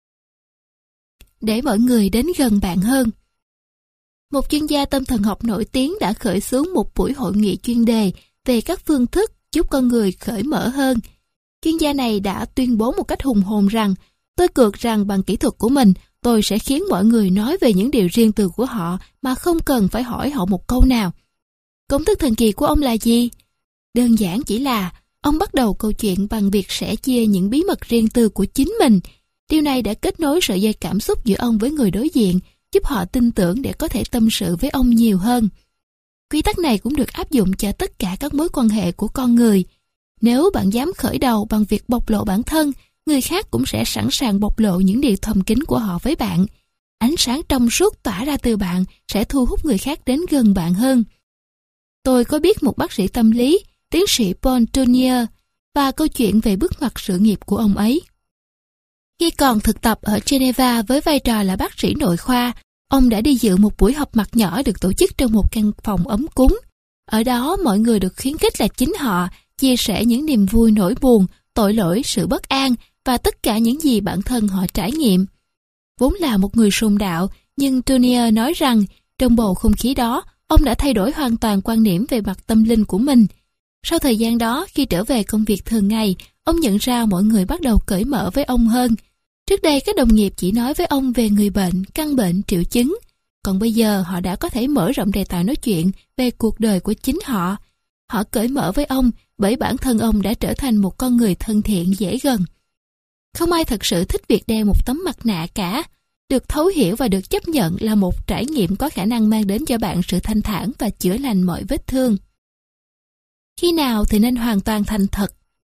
Speaker 1: Để mọi người đến gần bạn hơn. Một chuyên gia tâm thần học nổi tiếng đã khởi xướng một buổi hội nghị chuyên đề về các phương thức giúp con người cởi mở hơn. Chuyên gia này đã tuyên bố một cách hùng hồn rằng tôi cược rằng bằng kỹ thuật của mình, tôi sẽ khiến mọi người nói về những điều riêng tư của họ mà không cần phải hỏi họ một câu nào. Công thức thần kỳ của ông là gì? Đơn giản chỉ là ông bắt đầu câu chuyện bằng việc sẻ chia những bí mật riêng tư của chính mình. Điều này đã kết nối sợi dây cảm xúc giữa ông với người đối diện, giúp họ tin tưởng để có thể tâm sự với ông nhiều hơn. Quy tắc này cũng được áp dụng cho tất cả các mối quan hệ của con người. Nếu bạn dám khởi đầu bằng việc bộc lộ bản thân, người khác cũng sẽ sẵn sàng bộc lộ những điều thầm kín của họ với bạn. Ánh sáng trong suốt tỏa ra từ bạn sẽ thu hút người khác đến gần bạn hơn. Tôi có biết một bác sĩ tâm lý, tiến sĩ Paul Tournier, và câu chuyện về bước ngoặt sự nghiệp của ông ấy. Khi còn thực tập ở Geneva với vai trò là bác sĩ nội khoa, ông đã đi dự một buổi họp mặt nhỏ được tổ chức trong một căn phòng ấm cúng. Ở đó mọi người được khuyến khích là chính họ, chia sẻ những niềm vui nỗi buồn, tội lỗi, sự bất an và tất cả những gì bản thân họ trải nghiệm. Vốn là một người sùng đạo, nhưng Tournier nói rằng trong bầu không khí đó, ông đã thay đổi hoàn toàn quan điểm về mặt tâm linh của mình. Sau thời gian đó, khi trở về công việc thường ngày, ông nhận ra mọi người bắt đầu cởi mở với ông hơn. Trước đây các đồng nghiệp chỉ nói với ông về người bệnh, căn bệnh, triệu chứng. Còn bây giờ họ đã có thể mở rộng đề tài nói chuyện về cuộc đời của chính họ. Họ cởi mở với ông bởi bản thân ông đã trở thành một con người thân thiện dễ gần. Không ai thật sự thích việc đeo một tấm mặt nạ cả. Được thấu hiểu và được chấp nhận là một trải nghiệm có khả năng mang đến cho bạn sự thanh thản và chữa lành mọi vết thương. Khi nào thì nên hoàn toàn thành thật?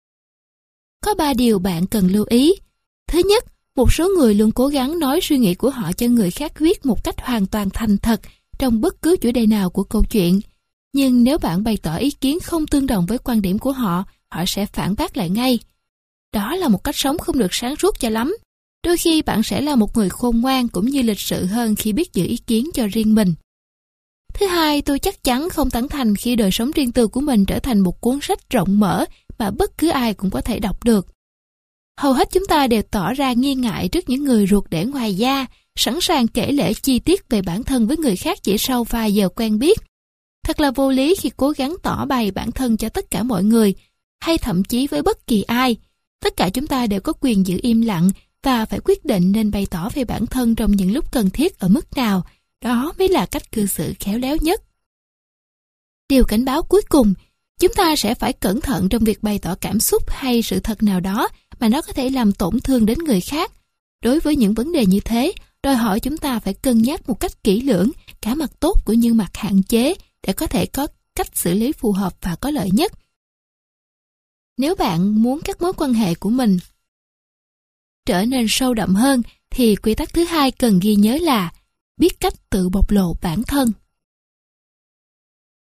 Speaker 1: Có 3 điều bạn cần lưu ý. Thứ nhất, một số người luôn cố gắng nói suy nghĩ của họ cho người khác biết một cách hoàn toàn thành thật trong bất cứ chủ đề nào của câu chuyện. Nhưng nếu bạn bày tỏ ý kiến không tương đồng với quan điểm của họ, họ sẽ phản bác lại ngay. Đó là một cách sống không được sáng suốt cho lắm. Đôi khi bạn sẽ là một người khôn ngoan cũng như lịch sự hơn khi biết giữ ý kiến cho riêng mình. Thứ hai, tôi chắc chắn không tán thành khi đời sống riêng tư của mình trở thành một cuốn sách rộng mở mà bất cứ ai cũng có thể đọc được. Hầu hết chúng ta đều tỏ ra nghi ngại trước những người ruột để ngoài da, sẵn sàng kể lể chi tiết về bản thân với người khác chỉ sau vài giờ quen biết. Thật là vô lý khi cố gắng tỏ bày bản thân cho tất cả mọi người, hay thậm chí với bất kỳ ai. Tất cả chúng ta đều có quyền giữ im lặng và phải quyết định nên bày tỏ về bản thân trong những lúc cần thiết ở mức nào. Đó mới là cách cư xử khéo léo nhất. Điều cảnh báo cuối cùng, chúng ta sẽ phải cẩn thận trong việc bày tỏ cảm xúc hay sự thật nào đó mà nó có thể làm tổn thương đến người khác. Đối với những vấn đề như thế, đòi hỏi chúng ta phải cân nhắc một cách kỹ lưỡng cả mặt tốt cũng như mặt hạn chế để có thể có cách xử lý phù hợp và có lợi nhất. Nếu bạn muốn các mối quan hệ của mình trở nên sâu đậm hơn, thì quy tắc thứ hai cần ghi nhớ là biết cách tự bộc lộ bản thân.